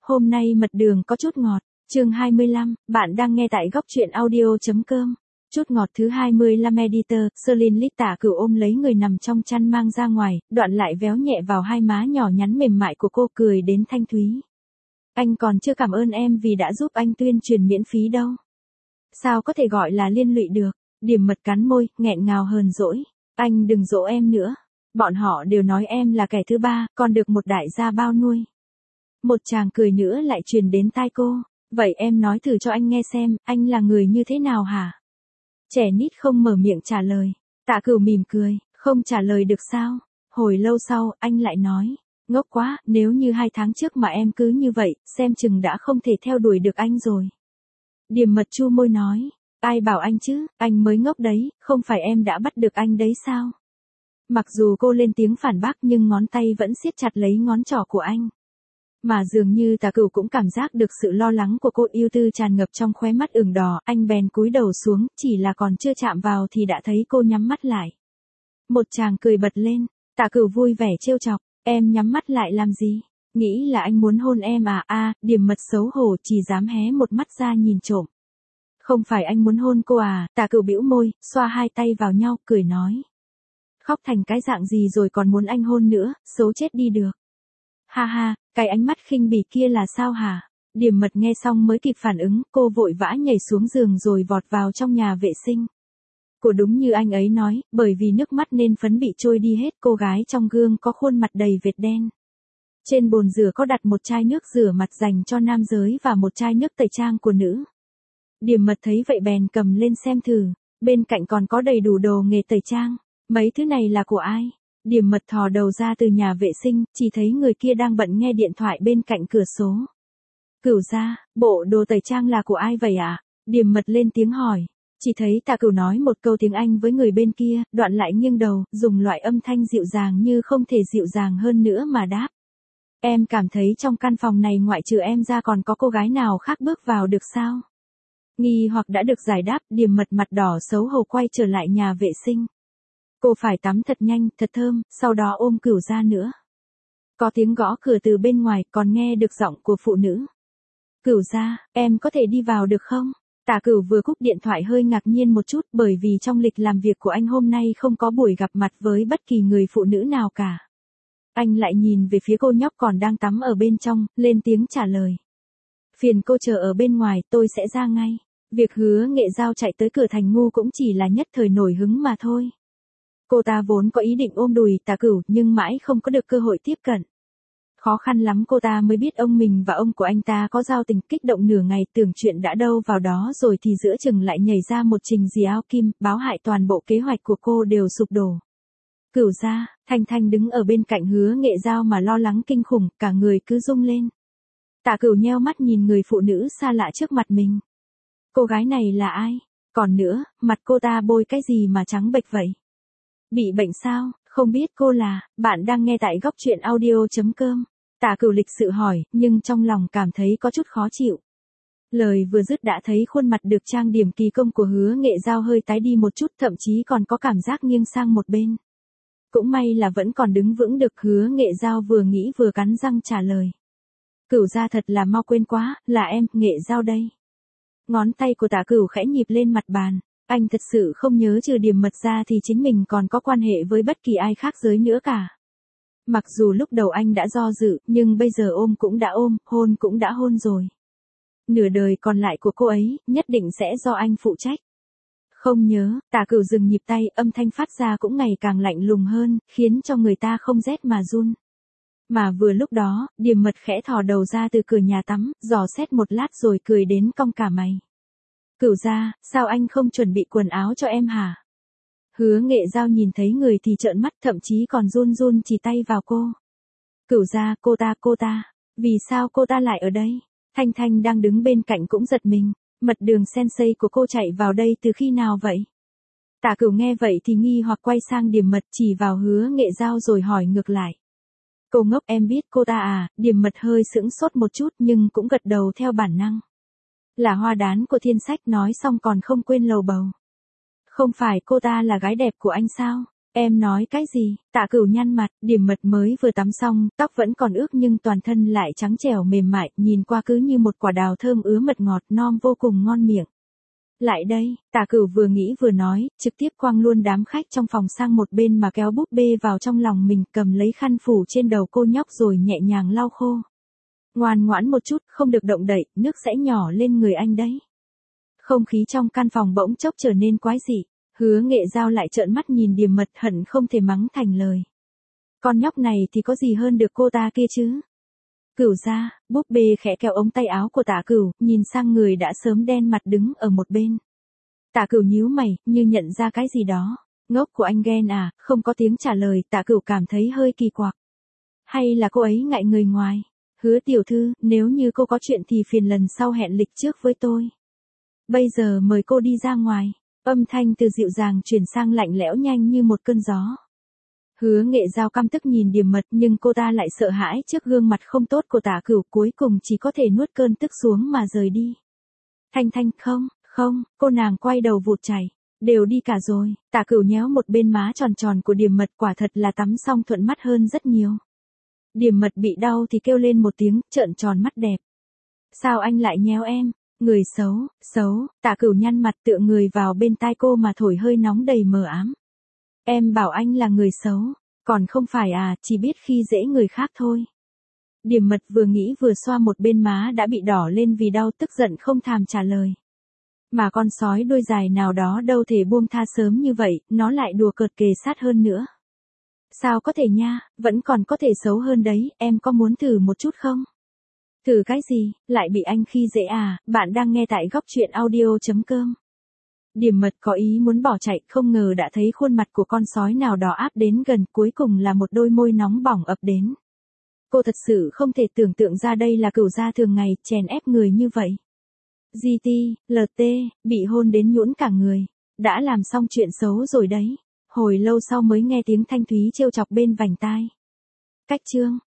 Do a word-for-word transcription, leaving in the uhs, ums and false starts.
Hôm nay mật đường có chút ngọt, chương hai mươi lăm, bạn đang nghe tại góc truyện audio.com. Chút ngọt thứ hai mươi lăm editor, Celine Lít Tả Cửu ôm lấy người nằm trong chăn mang ra ngoài, đoạn lại véo nhẹ vào hai má nhỏ nhắn mềm mại của cô cười đến thanh thúy. Anh còn chưa cảm ơn em vì đã giúp anh tuyên truyền miễn phí đâu. Sao có thể gọi là liên lụy được, Điềm Mật cắn môi, nghẹn ngào hờn dỗi. Anh đừng dỗ em nữa. Bọn họ đều nói em là kẻ thứ ba, còn được một đại gia bao nuôi. Một tràng cười nữa lại truyền đến tai cô. Vậy em nói thử cho anh nghe xem, anh là người như thế nào hả? Trẻ nít không mở miệng trả lời. Tạ Cửu mỉm cười, không trả lời được sao? Hồi lâu sau, anh lại nói. Ngốc quá, nếu như hai tháng trước mà em cứ như vậy, xem chừng đã không thể theo đuổi được anh rồi. Điềm Mật chu môi nói. Ai bảo anh chứ, anh mới ngốc đấy, không phải em đã bắt được anh đấy sao? Mặc dù cô lên tiếng phản bác nhưng ngón tay vẫn siết chặt lấy ngón trỏ của anh. Mà dường như Tạ Cửu cũng cảm giác được sự lo lắng của cô, yêu tư tràn ngập trong khóe mắt ửng đỏ, anh bèn cúi đầu xuống, chỉ là còn chưa chạm vào thì đã thấy cô nhắm mắt lại. Một tràng cười bật lên, Tạ Cửu vui vẻ trêu chọc, em nhắm mắt lại làm gì? Nghĩ là anh muốn hôn em à? A, à, Điềm Mật xấu hổ chỉ dám hé một mắt ra nhìn trộm. Không phải anh muốn hôn cô à? Tạ Cửu bĩu môi, xoa hai tay vào nhau, cười nói. Khóc thành cái dạng gì rồi còn muốn anh hôn nữa, xấu chết đi được. Ha ha, cái ánh mắt khinh bỉ kia là sao hả? Điềm Mật nghe xong mới kịp phản ứng, cô vội vã nhảy xuống giường rồi vọt vào trong nhà vệ sinh. Cô đúng như anh ấy nói, bởi vì nước mắt nên phấn bị trôi đi hết, cô gái trong gương có khuôn mặt đầy vệt đen. Trên bồn rửa có đặt một chai nước rửa mặt dành cho nam giới và một chai nước tẩy trang của nữ. Điềm Mật thấy vậy bèn cầm lên xem thử, bên cạnh còn có đầy đủ đồ nghề tẩy trang. Mấy thứ này là của ai? Điềm Mật thò đầu ra từ nhà vệ sinh, chỉ thấy người kia đang bận nghe điện thoại bên cạnh cửa số. Cửu gia, bộ đồ tẩy trang là của ai vậy ạ? À? Điềm Mật lên tiếng hỏi. Chỉ thấy Tạ Cửu nói một câu tiếng Anh với người bên kia, đoạn lại nghiêng đầu, dùng loại âm thanh dịu dàng như không thể dịu dàng hơn nữa mà đáp. Em cảm thấy trong căn phòng này ngoại trừ em ra còn có cô gái nào khác bước vào được sao? Nghi hoặc đã được giải đáp, Điềm Mật mặt đỏ xấu hổ quay trở lại nhà vệ sinh. Cô phải tắm thật nhanh, thật thơm, sau đó ôm Cửu gia nữa. Có tiếng gõ cửa từ bên ngoài, còn nghe được giọng của phụ nữ. Cửu gia, em có thể đi vào được không? Tạ Cửu vừa cúp điện thoại hơi ngạc nhiên một chút, bởi vì trong lịch làm việc của anh hôm nay không có buổi gặp mặt với bất kỳ người phụ nữ nào cả. Anh lại nhìn về phía cô nhóc còn đang tắm ở bên trong, lên tiếng trả lời. Phiền cô chờ ở bên ngoài, tôi sẽ ra ngay. Việc Hứa Nghệ Giao chạy tới cửa thành ngu cũng chỉ là nhất thời nổi hứng mà thôi. Cô ta vốn có ý định ôm đùi Tạ Cửu nhưng mãi không có được cơ hội tiếp cận. Khó khăn lắm cô ta mới biết ông mình và ông của anh ta có giao tình, kích động nửa ngày tưởng chuyện đã đâu vào đó rồi thì giữa chừng lại nhảy ra một trình dì áo kim, báo hại toàn bộ kế hoạch của cô đều sụp đổ. Cửu gia, Thanh Thanh đứng ở bên cạnh Hứa Nghệ Giao mà lo lắng kinh khủng, cả người cứ rung lên. Tạ Cửu nheo mắt nhìn người phụ nữ xa lạ trước mặt mình. Cô gái này là ai? Còn nữa, mặt cô ta bôi cái gì mà trắng bệch vậy? Bị bệnh sao? Không biết cô là, bạn đang nghe tại góc truyện audio.com. Tạ Cửu lịch sự hỏi, nhưng trong lòng cảm thấy có chút khó chịu. Lời vừa dứt đã thấy khuôn mặt được trang điểm kỳ công của Hứa Nghệ Giao hơi tái đi một chút, thậm chí còn có cảm giác nghiêng sang một bên. Cũng may là vẫn còn đứng vững được, Hứa Nghệ Giao vừa nghĩ vừa cắn răng trả lời. Cửu gia thật là mau quên quá, là em, Nghệ Giao đây. Ngón tay của Tạ Cửu khẽ nhịp lên mặt bàn. Anh thật sự không nhớ trừ Điềm Mật ra thì chính mình còn có quan hệ với bất kỳ ai khác giới nữa cả. Mặc dù lúc đầu anh đã do dự, nhưng bây giờ ôm cũng đã ôm, hôn cũng đã hôn rồi. Nửa đời còn lại của cô ấy, nhất định sẽ do anh phụ trách. Không nhớ, Tạ Cửu dừng nhịp tay, âm thanh phát ra cũng ngày càng lạnh lùng hơn, khiến cho người ta không rét mà run. Mà vừa lúc đó, Điềm Mật khẽ thò đầu ra từ cửa nhà tắm, dò xét một lát rồi cười đến cong cả mày. Cửu gia, sao anh không chuẩn bị quần áo cho em hả? Hứa Nghệ Giao nhìn thấy người thì trợn mắt, thậm chí còn run run chỉ tay vào cô. Cửu gia, cô ta, cô ta, vì sao cô ta lại ở đây? Thanh Thanh đang đứng bên cạnh cũng giật mình, mật đường sensei của cô chạy vào đây từ khi nào vậy? Tạ Cửu nghe vậy thì nghi hoặc quay sang Điềm Mật chỉ vào Hứa Nghệ Giao rồi hỏi ngược lại. Cô ngốc, em biết cô ta à? Điềm Mật hơi sững sốt một chút nhưng cũng gật đầu theo bản năng. Là hoa đán của Thiên Sách, nói xong còn không quên lầu bầu. Không phải cô ta là gái đẹp của anh sao? Em nói cái gì? Tạ Cửu nhăn mặt, Điềm Mật mới vừa tắm xong, tóc vẫn còn ướt nhưng toàn thân lại trắng trẻo mềm mại, nhìn qua cứ như một quả đào thơm ứa mật ngọt non vô cùng ngon miệng. Lại đây, Tạ Cửu vừa nghĩ vừa nói, trực tiếp quăng luôn đám khách trong phòng sang một bên mà kéo búp bê vào trong lòng mình, cầm lấy khăn phủ trên đầu cô nhóc rồi nhẹ nhàng lau khô. Ngoan ngoãn một chút, không được động đậy, nước sẽ nhỏ lên người anh đấy. Không khí trong căn phòng bỗng chốc trở nên quái dị. Hứa Nghệ Giao lại trợn mắt nhìn Điềm Mật, hận không thể mắng thành lời. Con nhóc này thì có gì hơn được cô ta kia chứ? Cửu gia, búp bê khẽ kéo ống tay áo của Tạ Cửu, nhìn sang người đã sớm đen mặt đứng ở một bên. Tạ Cửu nhíu mày, như nhận ra cái gì đó. Ngốc của anh ghen à? Không có tiếng trả lời, Tạ Cửu cảm thấy hơi kỳ quặc. Hay là cô ấy ngại người ngoài? Hứa tiểu thư, nếu như cô có chuyện thì phiền lần sau hẹn lịch trước với tôi. Bây giờ mời cô đi ra ngoài. Âm thanh từ dịu dàng chuyển sang lạnh lẽo nhanh như một cơn gió. Hứa Nghệ Giao căm tức nhìn Điềm Mật, nhưng cô ta lại sợ hãi trước gương mặt không tốt của Tạ Cửu, cuối cùng chỉ có thể nuốt cơn tức xuống mà rời đi. Thanh Thanh, không, không, cô nàng quay đầu vụt chạy. Đều đi cả rồi. Tạ Cửu nhéo một bên má tròn tròn của Điềm Mật, quả thật là tắm xong thuận mắt hơn rất nhiều. Điềm Mật bị đau thì kêu lên một tiếng, trợn tròn mắt đẹp. Sao anh lại nhéo em? Người xấu, xấu, Tạ Cửu nhăn mặt tựa người vào bên tai cô mà thổi hơi nóng đầy mờ ám. Em bảo anh là người xấu, còn không phải à, chỉ biết khi dễ người khác thôi. Điềm Mật vừa nghĩ vừa xoa một bên má đã bị đỏ lên vì đau, tức giận không thèm trả lời. Mà con sói đuôi dài nào đó đâu thể buông tha sớm như vậy, nó lại đùa cợt kề sát hơn nữa. Sao có thể nha, vẫn còn có thể xấu hơn đấy, em có muốn thử một chút không? Thử cái gì, lại bị anh khi dễ à? Bạn đang nghe tại góc truyện audio chấm com. Điềm Mật có ý muốn bỏ chạy, không ngờ đã thấy khuôn mặt của con sói nào đó áp đến gần, cuối cùng là một đôi môi nóng bỏng ập đến. Cô thật sự không thể tưởng tượng ra đây là Cửu gia thường ngày chèn ép người như vậy. giê tê, lờ tê, bị hôn đến nhũn cả người. Đã làm xong chuyện xấu rồi đấy. Hồi lâu sau mới nghe tiếng Thanh Thúy trêu chọc bên vành tai. Cách chương.